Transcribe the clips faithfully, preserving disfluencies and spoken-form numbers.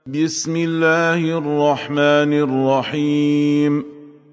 بسم الله الرحمن الرحيم.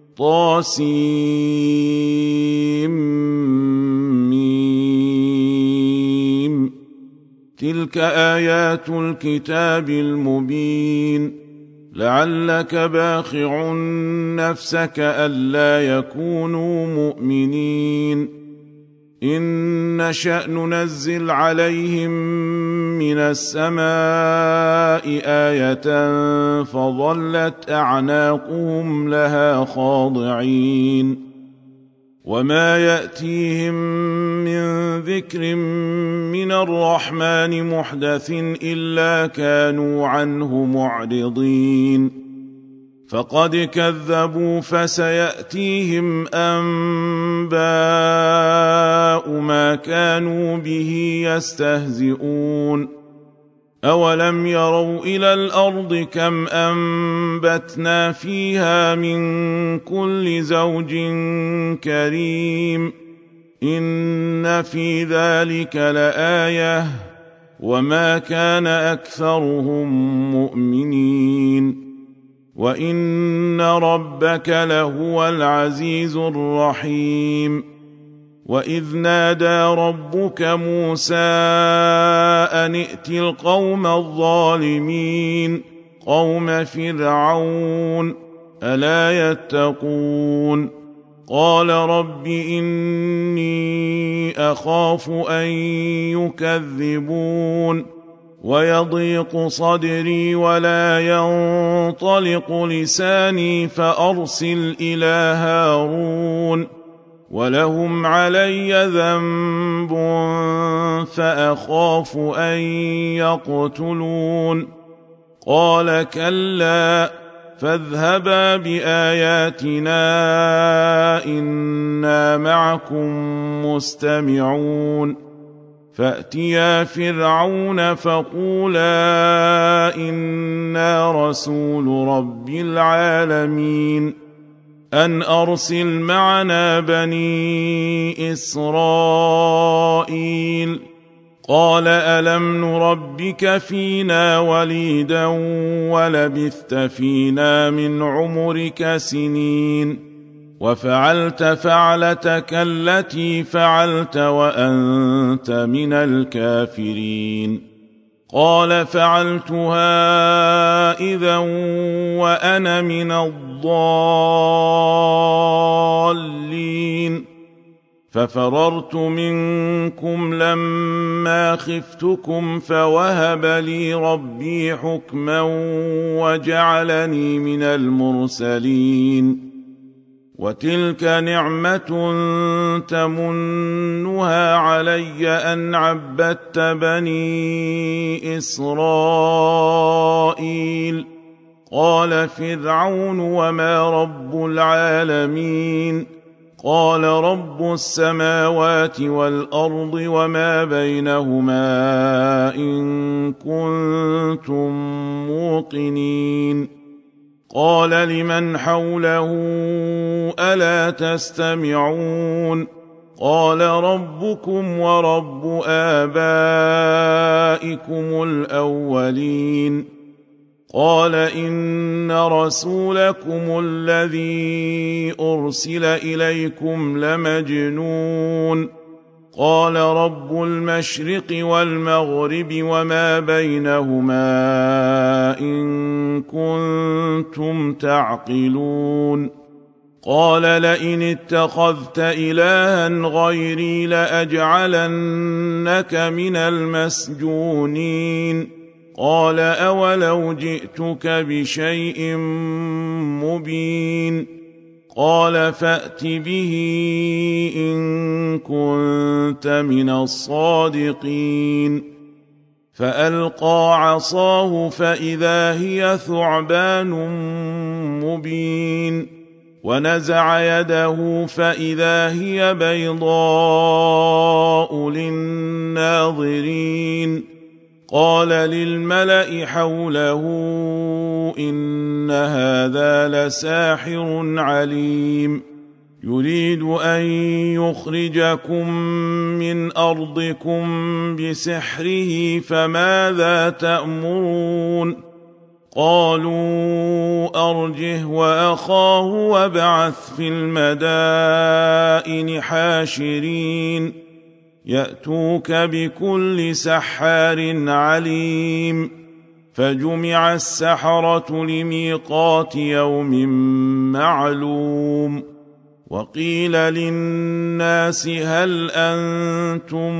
طاسيم. تلك آيات الكتاب المبين. لعلك باخع نفسك ألا يكونوا مؤمنين. إن نشأ ننزل عليهم من السماء آية فظلت أعناقهم لها خاضعين. وما يأتيهم من ذكر من الرحمن محدث إلا كانوا عنه معرضين. فقد كذبوا فسيأتيهم أنباء ما كانوا به يستهزئون. أولم يروا إلى الأرض كم أنبتنا فيها من كل زوج كريم. إن في ذلك لآية وما كان أكثرهم مؤمنين. وإن ربك لهو العزيز الرحيم. وإذ نادى ربك موسى أن ائت القوم الظالمين قوم فرعون ألا يتقون. قال رب إني أخاف أن يكذبون ويضيق صدري ولا ينطلق لساني فأرسل إلى هارون ولهم علي ذنب فأخاف أن يقتلون. قال كلا فاذهبا بآياتنا إنا معكم مستمعون. فأتيا فرعون فقولا إنا رسول رب العالمين أن أرسل معنا بني إسرائيل. قال ألم نربك فينا وليدا ولبثت فينا من عمرك سنين وفعلت فعلتك التي فعلت وأنت من الكافرين. قال فعلتها إذا وأنا من الضالين. ففررت منكم لما خفتكم فوهب لي ربي حكما وجعلني من المرسلين. وتلك نعمة تمنها علي أن عبدت بني إسرائيل. قال فرعون وما رب العالمين. قال رب السماوات والأرض وما بينهما إن كنتم موقنين. قال لمن حوله ألا تستمعون. قال ربكم ورب آبائكم الأولين. قال إن رسولكم الذي أرسل إليكم لمجنون. قال رب المشرق والمغرب وما بينهما إن كنتم تعقلون. قال لئن اتخذت إلها غيري لأجعلنك من المسجونين. قال أولو جئتك بشيء مبين. قال فأت به إن كنت من الصادقين. فألقى عصاه فإذا هي ثعبان مبين. ونزع يده فإذا هي بيضاء للناظرين. قال للملأ حوله إن هذا لساحر عليم يريد أن يخرجكم من أرضكم بسحره فماذا تأمرون قالوا أرجه وأخاه وابعث في المدائن حاشرين يأتوك بكل سحار عليم. فجمع السحرة لميقات يوم معلوم. وقيل للناس هل أنتم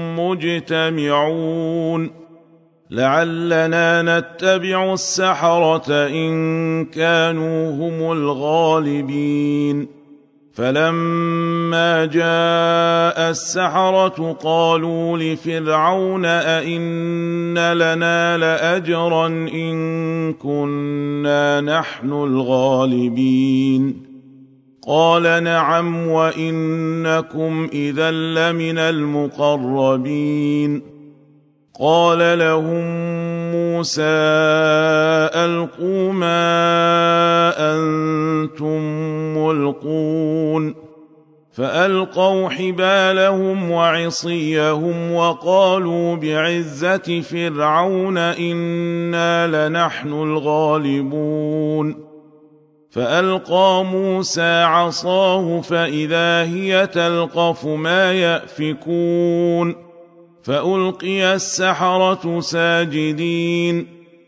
مجتمعون لعلنا نتبع السحرة إن كانوا هم الغالبين. فلما جاء السحرة قالوا لفرعون أئن لنا لأجرا إن كنا نحن الغالبين. قال نعم وإنكم إذا لمن المقربين. قال لهم موسى ألقوا ما أنتم ملقون. فألقوا حبالهم وعصيهم وقالوا بعزة فرعون إنا لنحن الغالبون. فألقى موسى عصاه فإذا هي تلقف ما يأفكون. فألقي السحرة ساجدين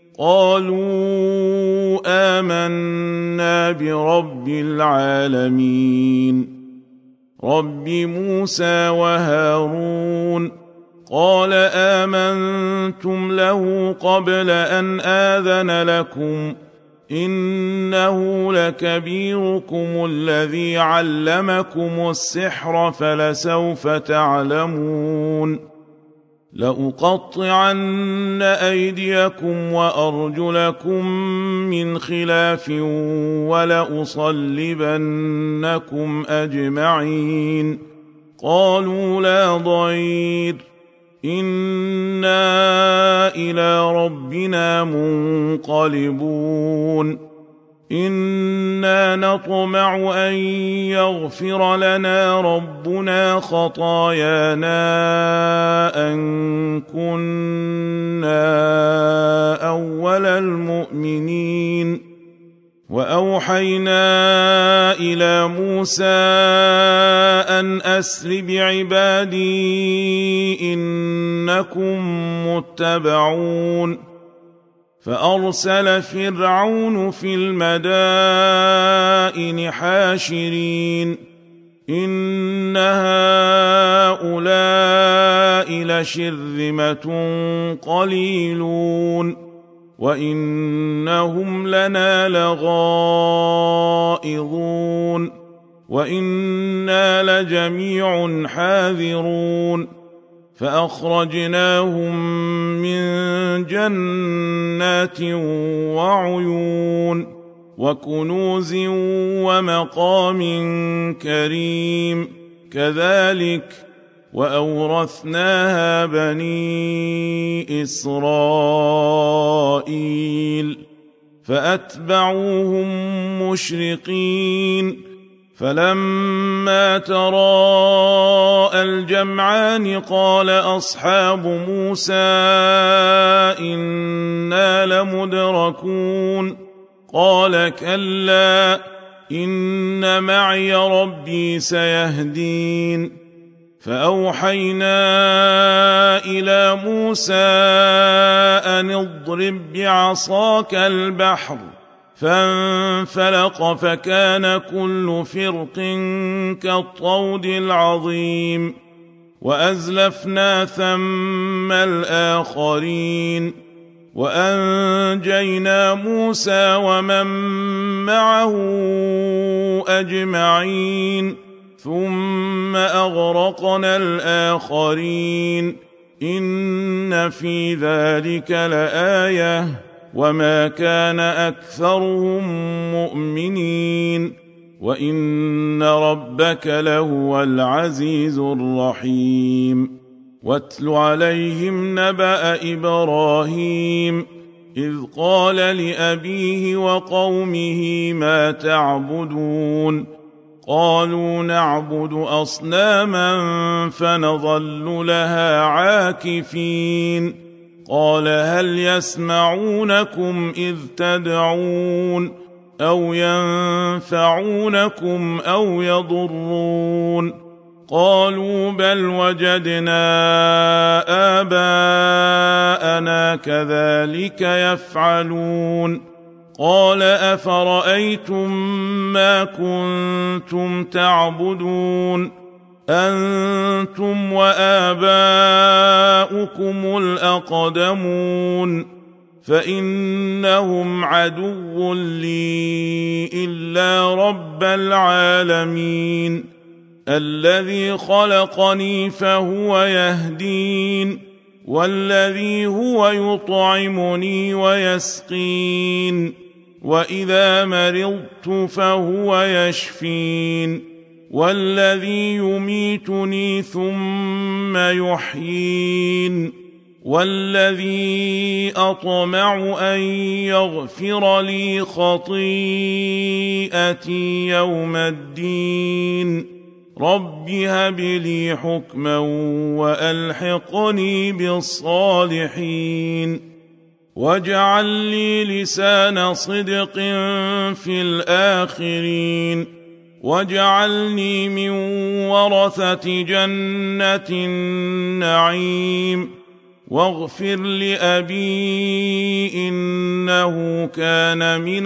قالوا آمنا برب العالمين رب موسى وهارون. قال آمنتم له قبل أن آذن لكم إنه لكبيركم الذي علمكم السحر فلسوف تعلمون لأقطعن أيديكم وأرجلكم من خلاف ولأصلبنكم أجمعين. قالوا لا ضير إنا إلى ربنا منقلبون إنا نطمع أن يغفر لنا ربنا خطايانا أن كنا أول المؤمنين. وأوحينا إلى موسى أن أسر بعبادي إنكم متبعون. فأرسل فرعون في المدائن حاشرين إن هؤلاء لشرذمة قليلون وإنهم لنا لغائظون وإنا لجميع حاذرون. فأخرجناهم من جنات وعيون وكنوز ومقام كريم كذلك وأورثناها بني إسرائيل. فأتبعوهم مشرقين فلما تراءى الجمعان قال أصحاب موسى إنا لمدركون قال كلا إن معي ربي سيهدين. فأوحينا إلى موسى أن اضرب بعصاك البحر فانفلق فكان كل فرق كالطود العظيم. وأزلفنا ثم الآخرين وأنجينا موسى ومن معه أجمعين ثم أغرقنا الآخرين إن في ذلك لآية وما كان أكثرهم مؤمنين وإن ربك لهو العزيز الرحيم. واتل عليهم نبأ إبراهيم إذ قال لأبيه وقومه ما تعبدون قالوا نعبد أصناما فنظل لها عاكفين قال هل يسمعونكم إذ تدعون أو ينفعونكم أو يضرون قالوا بل وجدنا آباءنا كذلك يفعلون قال أفرأيتم ما كنتم تعبدون أنتم وآباؤكم الأقدمون فإنهم عدو لي إلا رب العالمين الذي خلقني فهو يهدين والذي هو يطعمني ويسقين وإذا مرضت فهو يشفين والذي يميتني ثم يحيين والذي أطمع أن يغفر لي خطيئتي يوم الدين رب هب لي حكما وألحقني بالصالحين واجعل لي لسان صدق في الآخرين واجعلني من ورثة جنة النعيم واغفر لأبي إنه كان من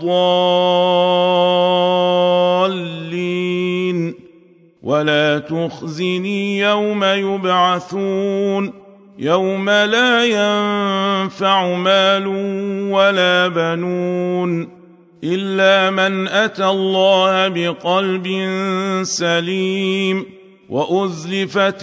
الضالين ولا تخزني يوم يبعثون يوم لا ينفع مال ولا بنون إلا من أتى الله بقلب سليم وأزلفت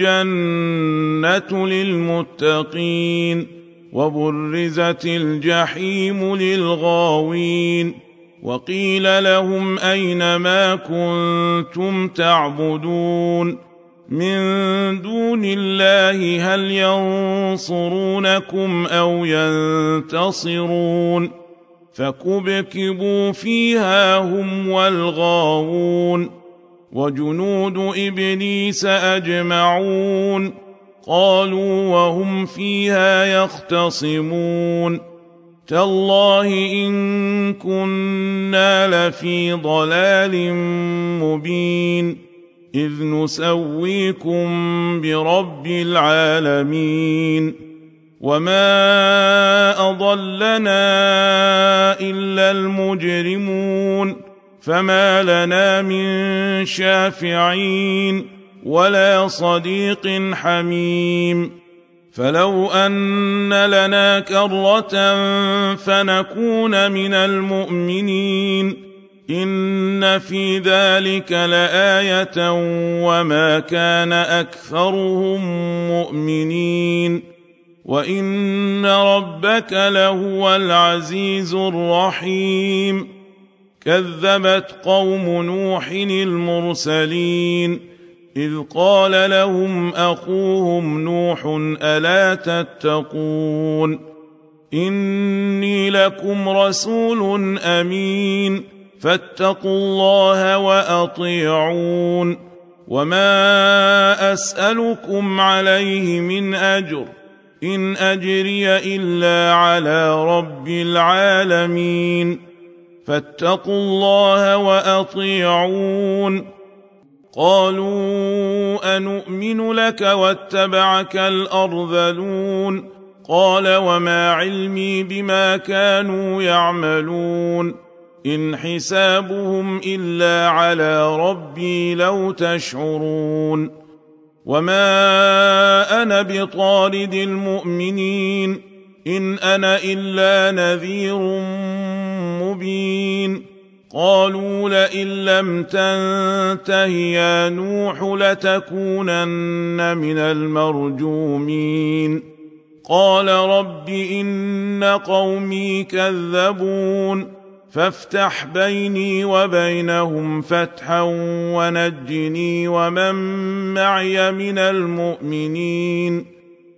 الجنة للمتقين وبرزت الجحيم للغاوين وقيل لهم أين ما كنتم تعبدون من دون الله هل ينصرونكم أو ينتصرون فكبكبوا فيها هم والغاوون وجنود إبليس أجمعون قالوا وهم فيها يختصمون تالله إن كنا لفي ضلال مبين إذ نسويكم برب العالمين وما أضلنا إلا المجرمون فما لنا من شافعين ولا صديق حميم فلو أن لنا كرة فنكون من المؤمنين إن في ذلك لآية وما كان أكثرهم مؤمنين وإن ربك لهو العزيز الرحيم كذبت قوم نوح المرسلين إذ قال لهم أخوهم نوح ألا تتقون إني لكم رسول أمين فاتقوا الله وأطيعون وما أسألكم عليه من أجر إن أجري إلا على رب العالمين فاتقوا الله وأطيعون قالوا أنؤمن لك واتبعك الأرذلون قال وما علمي بما كانوا يعملون إن حسابهم إلا على ربي لو تشعرون وما أنا بطارد المؤمنين إن أنا إلا نذير مبين قالوا لئن لم تنته يا نوح لتكونن من المرجومين قال رب إن قومي كذبون فافتح بيني وبينهم فتحا ونجني ومن معي من المؤمنين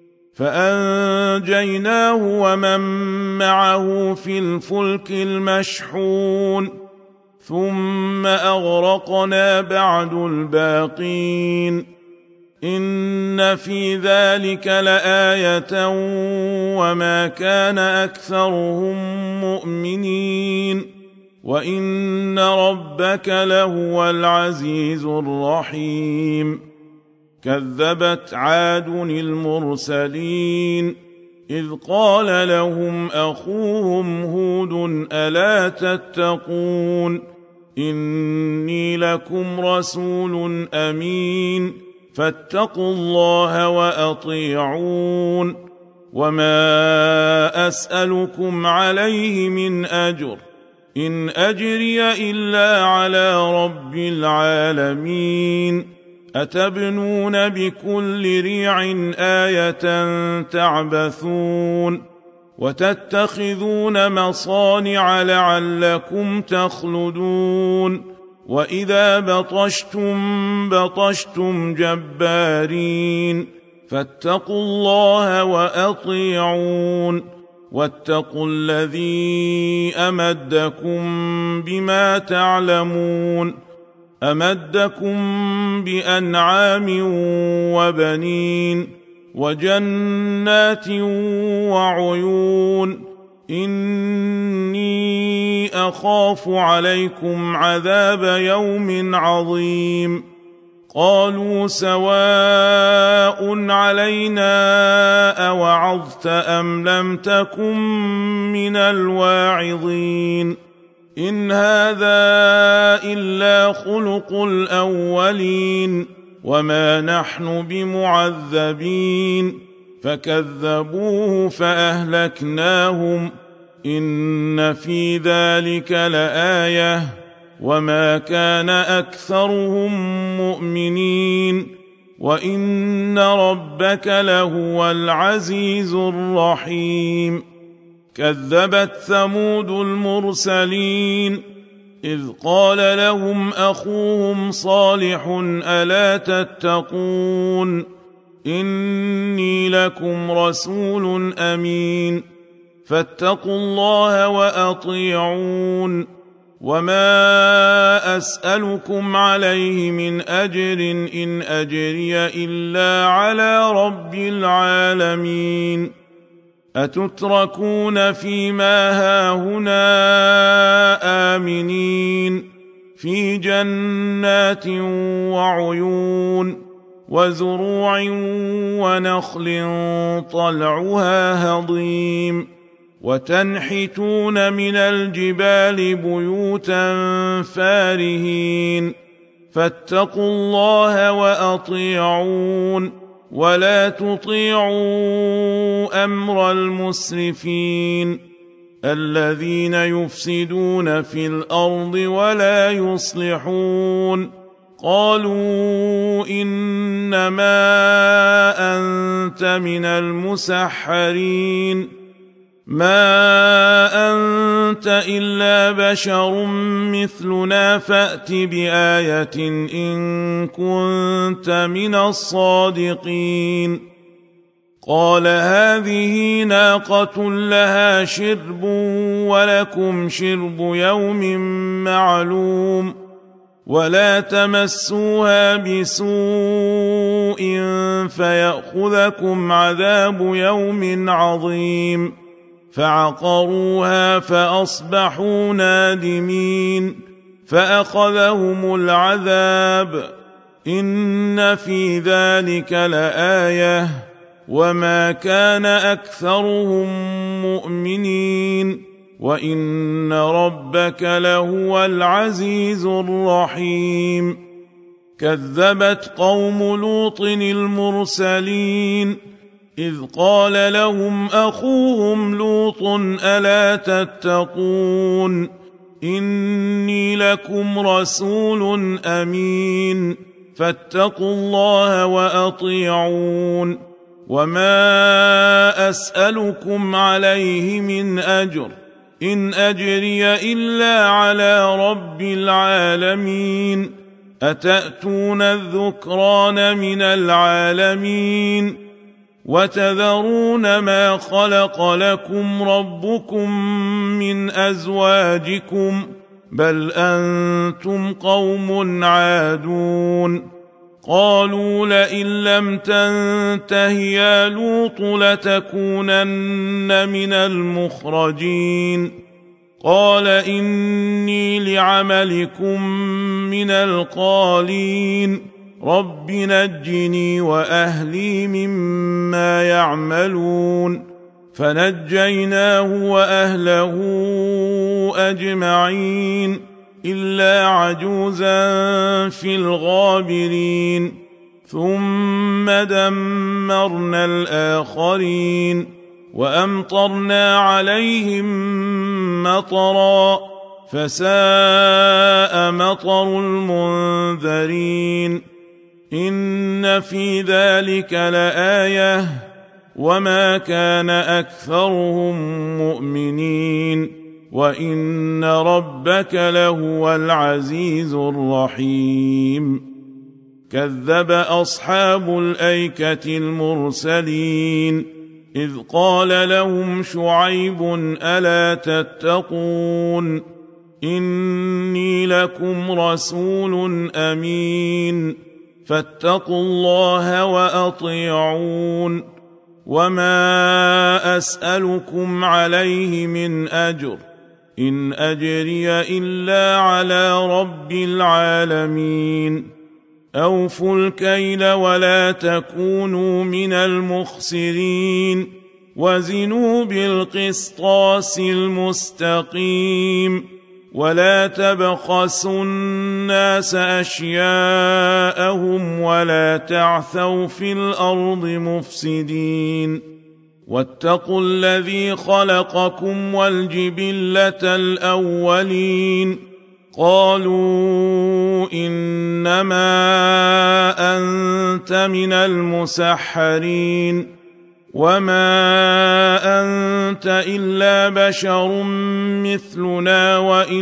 فأنجيناه ومن معه في الفلك المشحون ثم أغرقنا بعد الباقين إن في ذلك لآية وما كان أكثرهم مؤمنين وإن ربك لهو العزيز الرحيم. كذبت عاد المرسلين إذ قال لهم أخوهم هود ألا تتقون إني لكم رسول أمين فاتقوا الله وأطيعون وما أسألكم عليه من أجر إن أجري إلا على رب العالمين. أتبنون بكل ريع آية تعبثون وتتخذون مصانع لعلكم تخلدون وإذا بطشتم بطشتم جبارين فاتقوا الله وأطيعون واتقوا الذي أمدكم بما تعلمون أمدكم بأنعام وبنين وجنات وعيون إني أخاف عليكم عذاب يوم عظيم. قالوا سواء علينا أوعظت أم لم تكن من الواعظين إن هذا إلا خلق الأولين وما نحن بمعذبين. فكذبوه فأهلكناهم إن في ذلك لآية وما كان أكثرهم مؤمنين وإن ربك لهو العزيز الرحيم. كذبت ثمود المرسلين إذ قال لهم أخوهم صالح ألا تتقون إني لكم رسول أمين فاتقوا الله وأطيعون وما أسألكم عليه من أجر إن أجري إلا على رب العالمين. أتتركون فيما هاهنا آمنين في جنات وعيون وزروع ونخل طلعها هضيم وتنحتون من الجبال بيوتا فارهين فاتقوا الله وأطيعون ولا تطيعوا أمر المسرفين الذين يفسدون في الأرض ولا يصلحون. قالوا إنما أنت من المسحرين ما أنت إلا بشر مثلنا فأت بآية إن كنت من الصادقين. قال هذه ناقة لها شرب ولكم شرب يوم معلوم ولا تمسوها بسوء فيأخذكم عذاب يوم عظيم. فعقروها فأصبحوا نادمين فأخذهم العذاب إن في ذلك لآية وما كان أكثرهم مؤمنين وإن ربك لهو العزيز الرحيم. كذبت قوم لوط المرسلين إذ قال لهم أخوهم لوط ألا تتقون إني لكم رسول أمين فاتقوا الله وأطيعون وما أسألكم عليه من أجر إن أجري إلا على رب العالمين. أتأتون الذكران من العالمين وتذرون ما خلق لكم ربكم من أزواجكم بل أنتم قوم عادون. قالوا لئن لم تنته يا لوط لتكونن من المخرجين قال إني لعملكم من القالين رب نجني وأهلي مما يعملون فنجيناه وأهله أجمعين إلا عجوزا في الغابرين ثم دمرنا الآخرين وأمطرنا عليهم مطرا فساء مطر المنذرين إن في ذلك لآية وما كان أكثرهم مؤمنين وإن ربك لهو العزيز الرحيم كذب أصحاب الأيكة المرسلين إذ قال لهم شعيب ألا تتقون إني لكم رسول أمين فاتقوا الله وأطيعون وما أسألكم عليه من أجر إن أجري إلا على رب العالمين أوفوا الكيل ولا تكونوا من المخسرين وزنوا بالقسطاس المستقيم ولا تبخسوا الناس أشياءهم ولا تعثوا في الأرض مفسدين واتقوا الذي خلقكم والجبلة الأولين قالوا إنما أنت من المسحرين وما أنت إلا بشر مثلنا وإن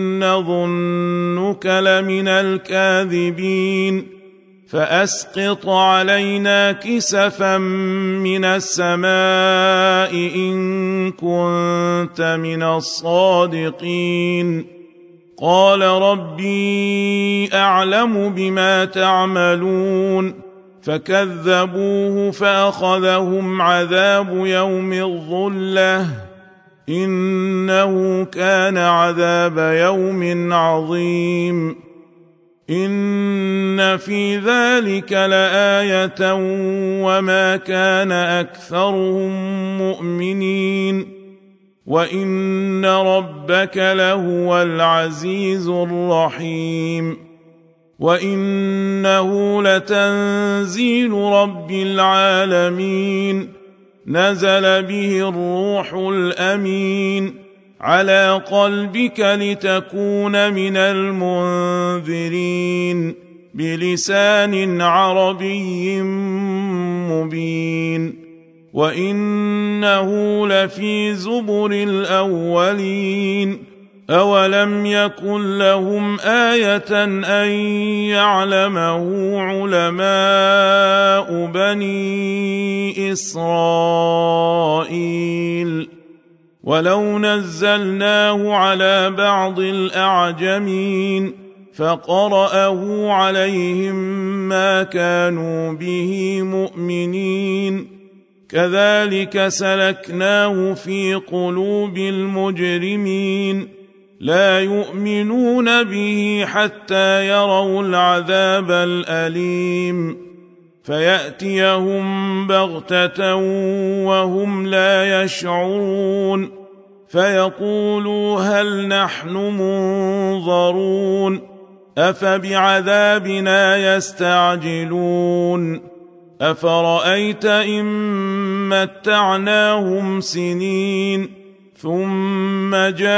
نظنك لمن الكاذبين فأسقط علينا كسفا من السماء إن كنت من الصادقين قال ربي أعلم بما تعملون فكذبوه فأخذهم عذاب يوم الظلة إنه كان عذاب يوم عظيم إن في ذلك لآية وما كان أكثرهم مؤمنين وإن ربك لهو العزيز الرحيم وإنه لتنزيل رب العالمين نزل به الروح الأمين على قلبك لتكون من المنذرين بلسان عربي مبين وإنه لفي زبر الأولين أولم يكن لهم آية أن يعلمه علماء بني إسرائيل ولو نزلناه على بعض الأعجمين فقرأه عليهم ما كانوا به مؤمنين كذلك سلكناه في قلوب المجرمين لا يؤمنون به حتى يروا العذاب الأليم فيأتيهم بغتة وهم لا يشعرون فيقولوا هل نحن منظرون أفبعذابنا يستعجلون أفرأيت إن متعناهم سنين ثم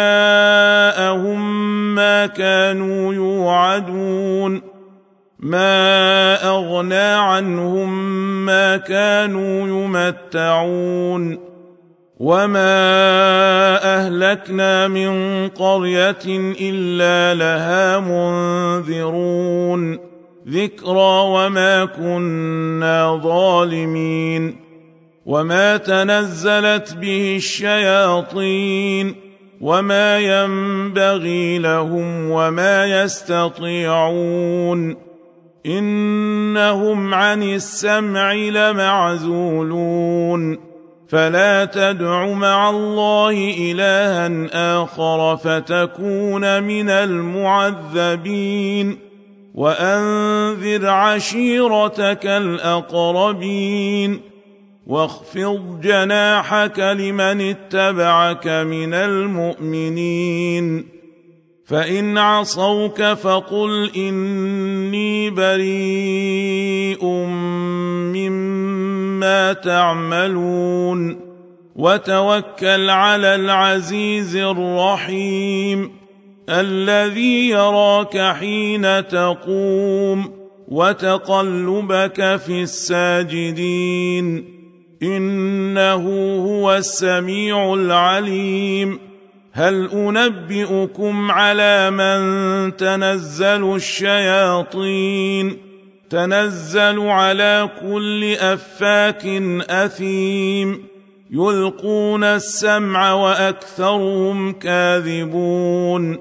جاءهم ما كانوا يوعدون ما أغنى عنهم ما كانوا يمتعون وما أهلكنا من قرية إلا لها منذرون ذكرى وما كنا ظالمين وما تنزلت به الشياطين وما ينبغي لهم وما يستطيعون إنهم عن السمع لمعزولون فلا تدع مع الله إلها آخر فتكون من المعذبين وأنذر عشيرتك الأقربين واخفض جناحك لمن اتبعك من المؤمنين فإن عصوك فقل إني بريء مما تعملون وتوكل على العزيز الرحيم الذي يراك حين تقوم وتقلبك في الساجدين إنه هو السميع العليم هل أنبئكم على من تنزل الشياطين تنزل على كل أفاك أثيم يلقون السمع وأكثرهم كاذبون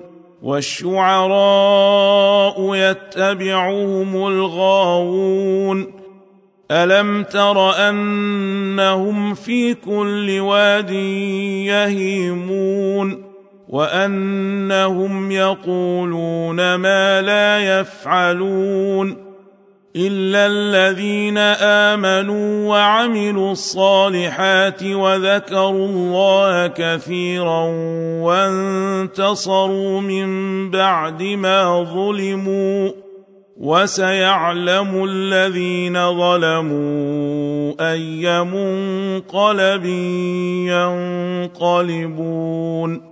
والشعراء يتبعهم الغاوون ألم تر أنهم في كل واد يهيمون وأنهم يقولون ما لا يفعلون إلا الذين آمنوا وعملوا الصالحات وذكروا الله كثيرا وانتصروا من بعد ما ظلموا وسيعلم الذين ظلموا أي منقلب ينقلبون